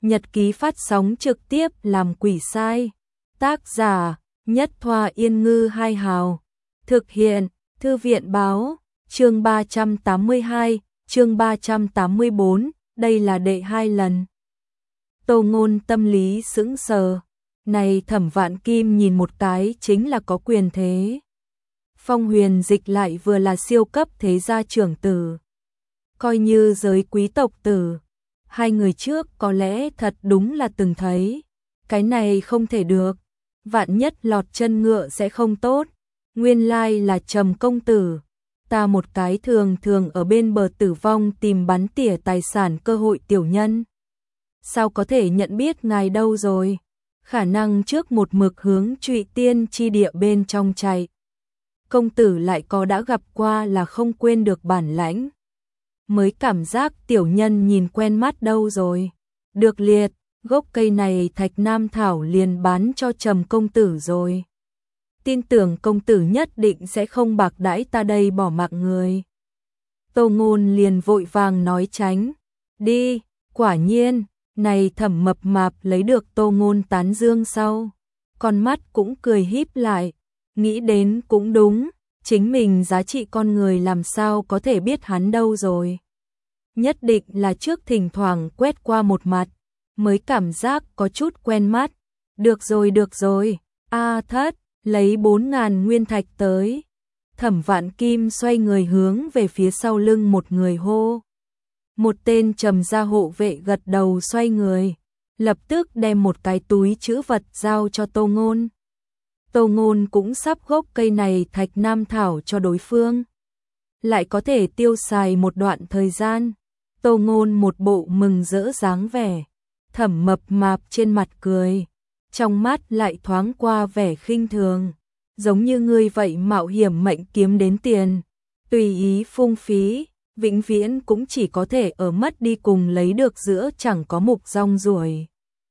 nhật ký phát sóng trực tiếp làm quỷ sai. Tác giả, Nhất Thoa Yên Ngư Hai Hào. Thực hiện, Thư viện Báo. Chương 382, chương 384, đây là đệ 2 lần. Tô Ngôn tâm lý sững sờ. Này Thẩm Vạn Kim nhìn một cái chính là có quyền thế. Phong Huyền Dịch lại vừa là siêu cấp thế gia trưởng tử. Coi như giới quý tộc tử. Hai người trước có lẽ thật đúng là từng thấy. Cái này không thể được. Vạn nhất lọt chân ngựa sẽ không tốt. Nguyên lai là Trầm công tử. Ta một cái thường thường ở bên bờ tử vong tìm bắn tỉa tài sản cơ hội tiểu nhân. Sao có thể nhận biết ngài đâu rồi? Khả năng trước một mực hướng Trụy Tiên chi địa bên trong chạy. Công tử lại có đã gặp qua là không quên được bản lãnh. Mới cảm giác tiểu nhân nhìn quen mắt đâu rồi. Được liệt, gốc cây này Thạch Nam Thảo liền bán cho Trầm công tử rồi. Tin tưởng công tử nhất định sẽ không bạc đãi ta đây bỏ mặc người. Tô Ngôn liền vội vàng nói tránh. Đi, quả nhiên, này Thẩm mập mạp lấy được Tô Ngôn tán dương sau. Con mắt cũng cười híp lại. Nghĩ đến cũng đúng, chính mình giá trị con người làm sao có thể biết hắn đâu rồi. Nhất định là trước thỉnh thoảng quét qua một mặt, mới cảm giác có chút quen mắt. Được rồi, Thất, lấy 4.000 nguyên thạch tới. Thẩm Vạn Kim xoay người hướng về phía sau lưng một người hô. Một tên trầm gia hộ vệ gật đầu xoay người, lập tức đem một cái túi trữ vật giao cho Tô Ngôn. Tô Ngôn cũng sắp gốc cây này Thạch Nam Thảo cho đối phương. Lại có thể tiêu xài một đoạn thời gian. Tô Ngôn một bộ mừng rỡ dáng vẻ. Thẩm mập mạp trên mặt cười. Trong mắt lại thoáng qua vẻ khinh thường. Giống như ngươi vậy mạo hiểm mệnh kiếm đến tiền. Tùy ý phung phí. Vĩnh viễn cũng chỉ có thể ở mất đi cùng lấy được giữa chẳng có mục rong ruổi.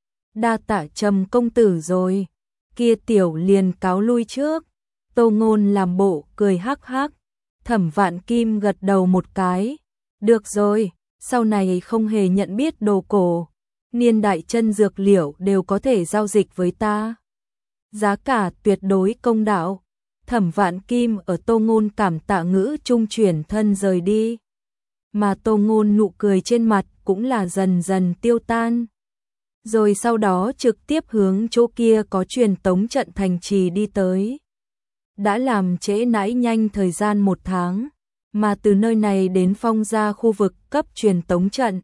Đa tạ Trầm công tử rồi. Kia tiểu liền cáo lui trước. Tô Ngôn làm bộ cười hắc hắc. Thẩm Vạn Kim gật đầu một cái. Được rồi, sau này không hề nhận biết đồ cổ. Niên đại chân dược liệu đều có thể giao dịch với ta. Giá cả tuyệt đối công đạo. Thẩm Vạn Kim ở Tô Ngôn cảm tạ ngữ trung chuyển thân rời đi. Mà Tô Ngôn nụ cười trên mặt cũng là dần dần tiêu tan. Rồi sau đó trực tiếp hướng chỗ kia có truyền tống trận thành trì đi tới. Đã làm trễ nãi nhanh thời gian 1 tháng, mà từ nơi này đến Phong gia khu vực cấp truyền tống trận.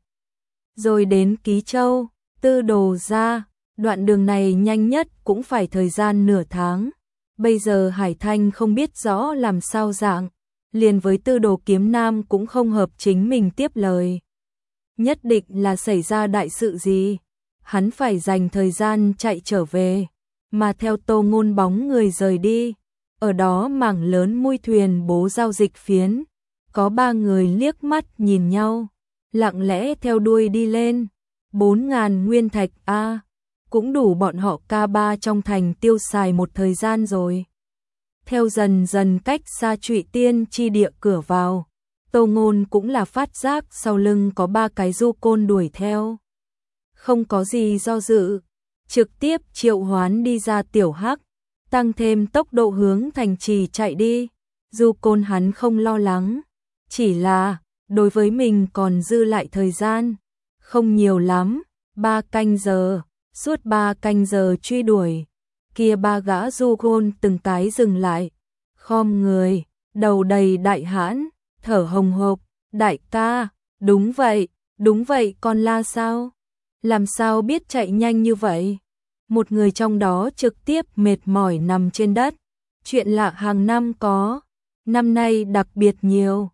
Rồi đến Ký Châu, Tư Đồ gia, đoạn đường này nhanh nhất cũng phải thời gian nửa tháng. Bây giờ Hải Thanh không biết rõ làm sao dạng, liền với Tư Đồ Kiếm Nam cũng không hợp chính mình tiếp lời. Nhất định là xảy ra đại sự gì. Hắn phải dành thời gian chạy trở về, mà theo Tô Ngôn bóng người rời đi. Ở đó mảng lớn mui thuyền bố giao dịch phiến, có 3 người liếc mắt nhìn nhau, lặng lẽ theo đuôi đi lên. 4.000 nguyên thạch cũng đủ bọn họ K3 trong thành tiêu xài một thời gian rồi. Theo dần dần cách xa Trụy Tiên chi địa cửa vào, Tô Ngôn cũng là phát giác sau lưng có 3 cái du côn đuổi theo. Không có gì do dự, trực tiếp triệu hoán đi ra tiểu hắc, tăng thêm tốc độ hướng thành trì chạy đi. Du côn hắn không lo lắng, chỉ là đối với mình còn dư lại thời gian không nhiều lắm, 3 canh giờ, suốt 3 canh giờ truy đuổi. Kia 3 gã du côn từng cái dừng lại, khom người, đầu đầy đại hãn, thở hồng hộc. Đại ca, đúng vậy, con la sao? Làm sao biết chạy nhanh như vậy? Một người trong đó trực tiếp mệt mỏi nằm trên đất. Chuyện lạ hàng năm có, năm nay đặc biệt nhiều.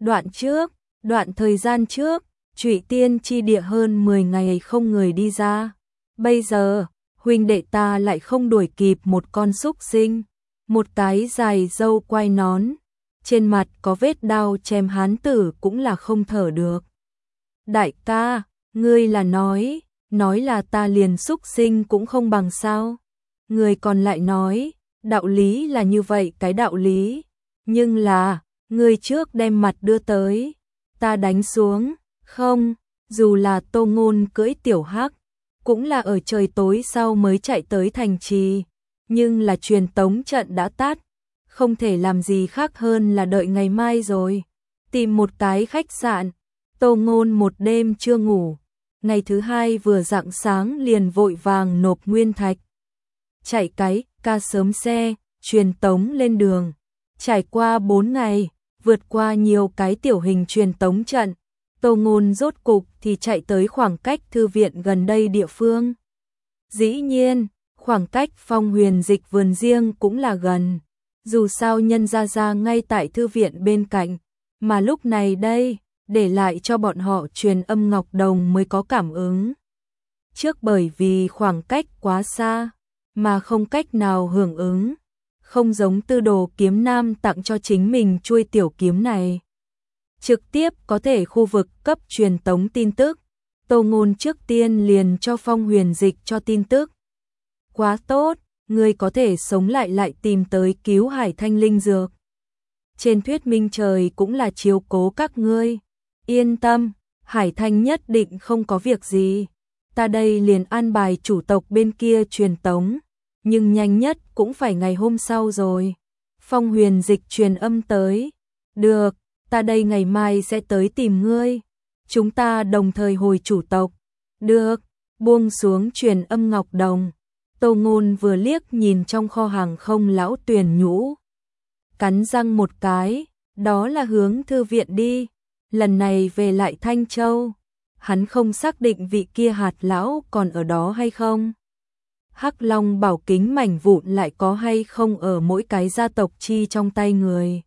Đoạn thời gian trước, Trụy Tiên chi địa hơn 10 ngày không người đi ra. Bây giờ, huynh đệ ta lại không đuổi kịp một con súc sinh. Một cái dài râu quai nón, trên mặt có vết đao chém hán tử cũng là không thở được. Đại ca, ngươi là nói là ta liền súc sinh cũng không bằng sao? Người còn lại nói, đạo lý là như vậy cái đạo lý, nhưng là, ngươi trước đem mặt đưa tới, ta đánh xuống. Không, dù là Tô Ngôn cưỡi tiểu hắc, cũng là ở trời tối sau mới chạy tới thành trì, nhưng là truyền tống trận đã tắt, không thể làm gì khác hơn là đợi ngày mai rồi. Tìm một cái khách sạn, Tô Ngôn một đêm chưa ngủ, ngày thứ hai vừa rạng sáng liền vội vàng nộp nguyên thạch. Chạy cái ca sớm xe, truyền tống lên đường, trải qua 4 ngày, vượt qua nhiều cái tiểu hình truyền tống trận, Tô Ngôn rốt cục thì chạy tới khoảng cách thư viện gần đây địa phương. Dĩ nhiên, khoảng cách Phong Huyền Dịch vườn riêng cũng là gần, dù sao nhân ra ngay tại thư viện bên cạnh, mà lúc này đây, để lại cho bọn họ truyền âm ngọc đồng mới có cảm ứng. Trước bởi vì khoảng cách quá xa, mà không cách nào hưởng ứng, không giống Tư Đồ Kiếm Nam tặng cho chính mình chuôi tiểu kiếm này. Trực tiếp có thể khu vực cấp truyền tống tin tức, Tô Ngôn trước tiên liền cho Phong Huyền Dịch cho tin tức. Quá tốt, ngươi có thể sống lại tìm tới cứu Hải Thanh linh dược. Trên thuyết minh trời cũng là chiếu cố các ngươi. Yên tâm, Hải Thanh nhất định không có việc gì. Ta đây liền an bài chủ tộc bên kia truyền tống, nhưng nhanh nhất cũng phải ngày hôm sau rồi. Phong Huyền Dịch truyền âm tới. Được, ta đây ngày mai sẽ tới tìm ngươi. Chúng ta đồng thời hồi chủ tộc. Được, buông xuống truyền âm ngọc đồng. Tô Ngôn vừa liếc nhìn trong kho hàng không lão Tuyền nhũ, cắn răng một cái, đó là hướng thư viện đi. Lần này về lại Thanh Châu, hắn không xác định vị kia hạt lão còn ở đó hay không. Hắc Long bảo kính mảnh vụn lại có hay không ở mỗi cái gia tộc chi trong tay người.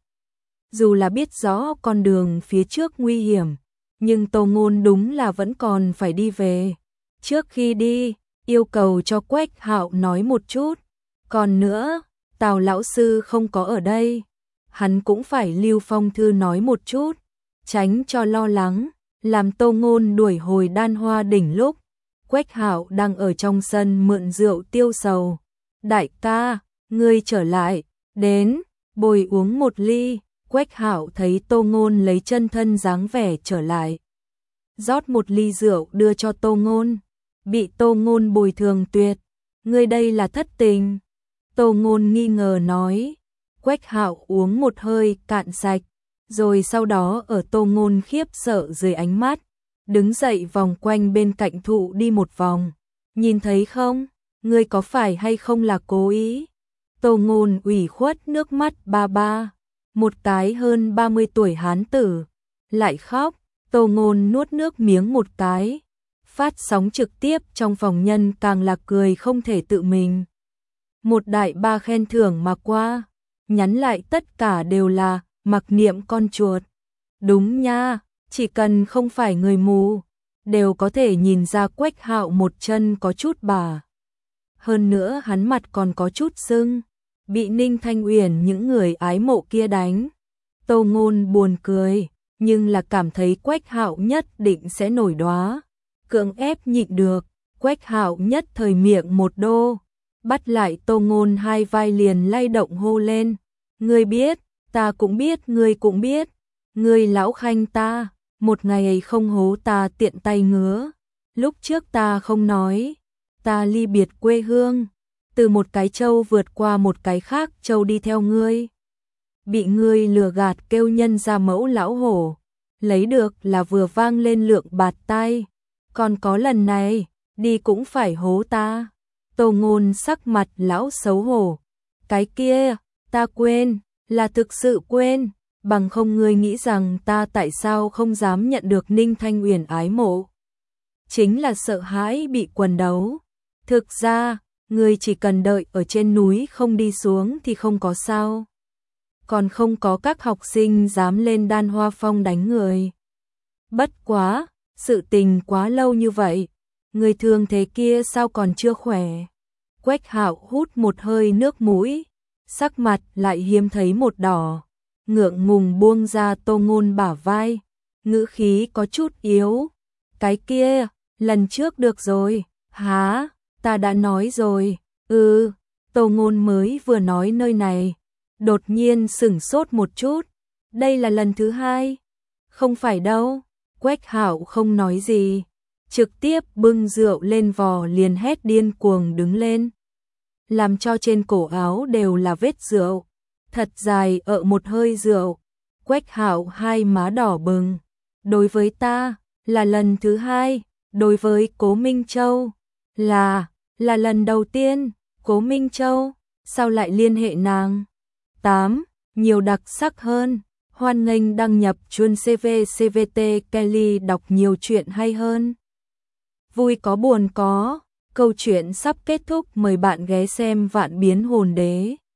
Dù là biết rõ con đường phía trước nguy hiểm, nhưng Tô Ngôn đúng là vẫn còn phải đi về. Trước khi đi, yêu cầu cho Quách Hạo nói một chút. Còn nữa, Tào lão sư không có ở đây, hắn cũng phải lưu phong thư nói một chút, tránh cho lo lắng, làm Tô Ngôn đuổi hồi Đan Hoa đỉnh lúc Quách Hạo đang ở trong sân mượn rượu tiêu sầu. Đại ca, ngươi trở lại, đến, bồi uống một ly. Quách Hạo thấy Tô Ngôn lấy chân thân dáng vẻ trở lại, rót một ly rượu đưa cho Tô Ngôn. Bị Tô Ngôn bồi thường tuyệt, ngươi đây là thất tình. Tô Ngôn nghi ngờ nói. Quách Hạo uống một hơi cạn sạch, rồi sau đó ở Tô Ngôn khiếp sợ dưới ánh mắt, đứng dậy vòng quanh bên cạnh thụ đi một vòng. Nhìn thấy không, ngươi có phải hay không là cố ý? Tô Ngôn ủy khuất nước mắt ba ba, một cái hơn 30 tuổi hán tử, lại khóc. Tô Ngôn nuốt nước miếng một cái, phát sóng trực tiếp trong phòng nhân càng là cười không thể tự mình. Một đại ba khen thưởng mà qua, nhắn lại tất cả đều là mặc niệm con chuột. Đúng nha, chỉ cần không phải người mù, đều có thể nhìn ra Quách Hạo một chân có chút bà. Hơn nữa hắn mặt còn có chút sưng, bị Ninh Thanh Uyển những người ái mộ kia đánh. Tô Ngôn buồn cười, nhưng là cảm thấy Quách Hạo nhất định sẽ nổi đoá. Cưỡng ép nhịn được, Quách Hạo nhất thời miệng một đô, bắt lại Tô Ngôn hai vai liền lay động hô lên. Ngươi biết, ta cũng biết, ngươi cũng biết. Ngươi lão khanh ta, một ngày ấy không hố ta tiện tay ngứa. Lúc trước ta không nói, ta ly biệt quê hương, từ một cái châu vượt qua một cái khác châu đi theo ngươi. Bị ngươi lừa gạt kêu nhân ra mẫu lão hổ, lấy được là vừa vang lên lượng bạt tai. Còn có lần này, đi cũng phải hố ta. Tô Ngôn sắc mặt lão xấu hổ. Cái kia, ta quên, là thực sự quên, bằng không ngươi nghĩ rằng ta tại sao không dám nhận được Ninh Thanh Uyển ái mộ. Chính là sợ hãi bị quần đấu. Thực ra, ngươi chỉ cần đợi ở trên núi không đi xuống thì không có sao. Còn không có các học sinh dám lên Đan Hoa Phong đánh người. Bất quá, sự tình quá lâu như vậy, người thường thế kia sao còn chưa khỏe. Quách Hạo hút một hơi nước mũi, sắc mặt lại hiếm thấy một đỏ, ngượng ngùng buông ra Tô Ngôn bả vai, ngữ khí có chút yếu. Cái kia, lần trước được rồi, hả, ta đã nói rồi, Tô Ngôn mới vừa nói nơi này, đột nhiên sửng sốt một chút, đây là lần thứ hai, không phải đâu. Quách Hạo không nói gì, trực tiếp bưng rượu lên vò liền hét điên cuồng đứng lên. Làm cho trên cổ áo đều là vết rượu, thật dài ợ một hơi rượu. Quách Hạo hai má đỏ bừng. Đối với ta, là lần thứ hai, đối với Cố Minh Châu, là lần đầu tiên. Cố Minh Châu, sao lại liên hệ nàng? 8. Nhiều đặc sắc hơn. Hoan nghênh đăng nhập chuông CV CVT Kelly đọc nhiều chuyện hay hơn. Vui có buồn có, câu chuyện sắp kết thúc, mời bạn ghé xem Vạn Biến Hồn Đế.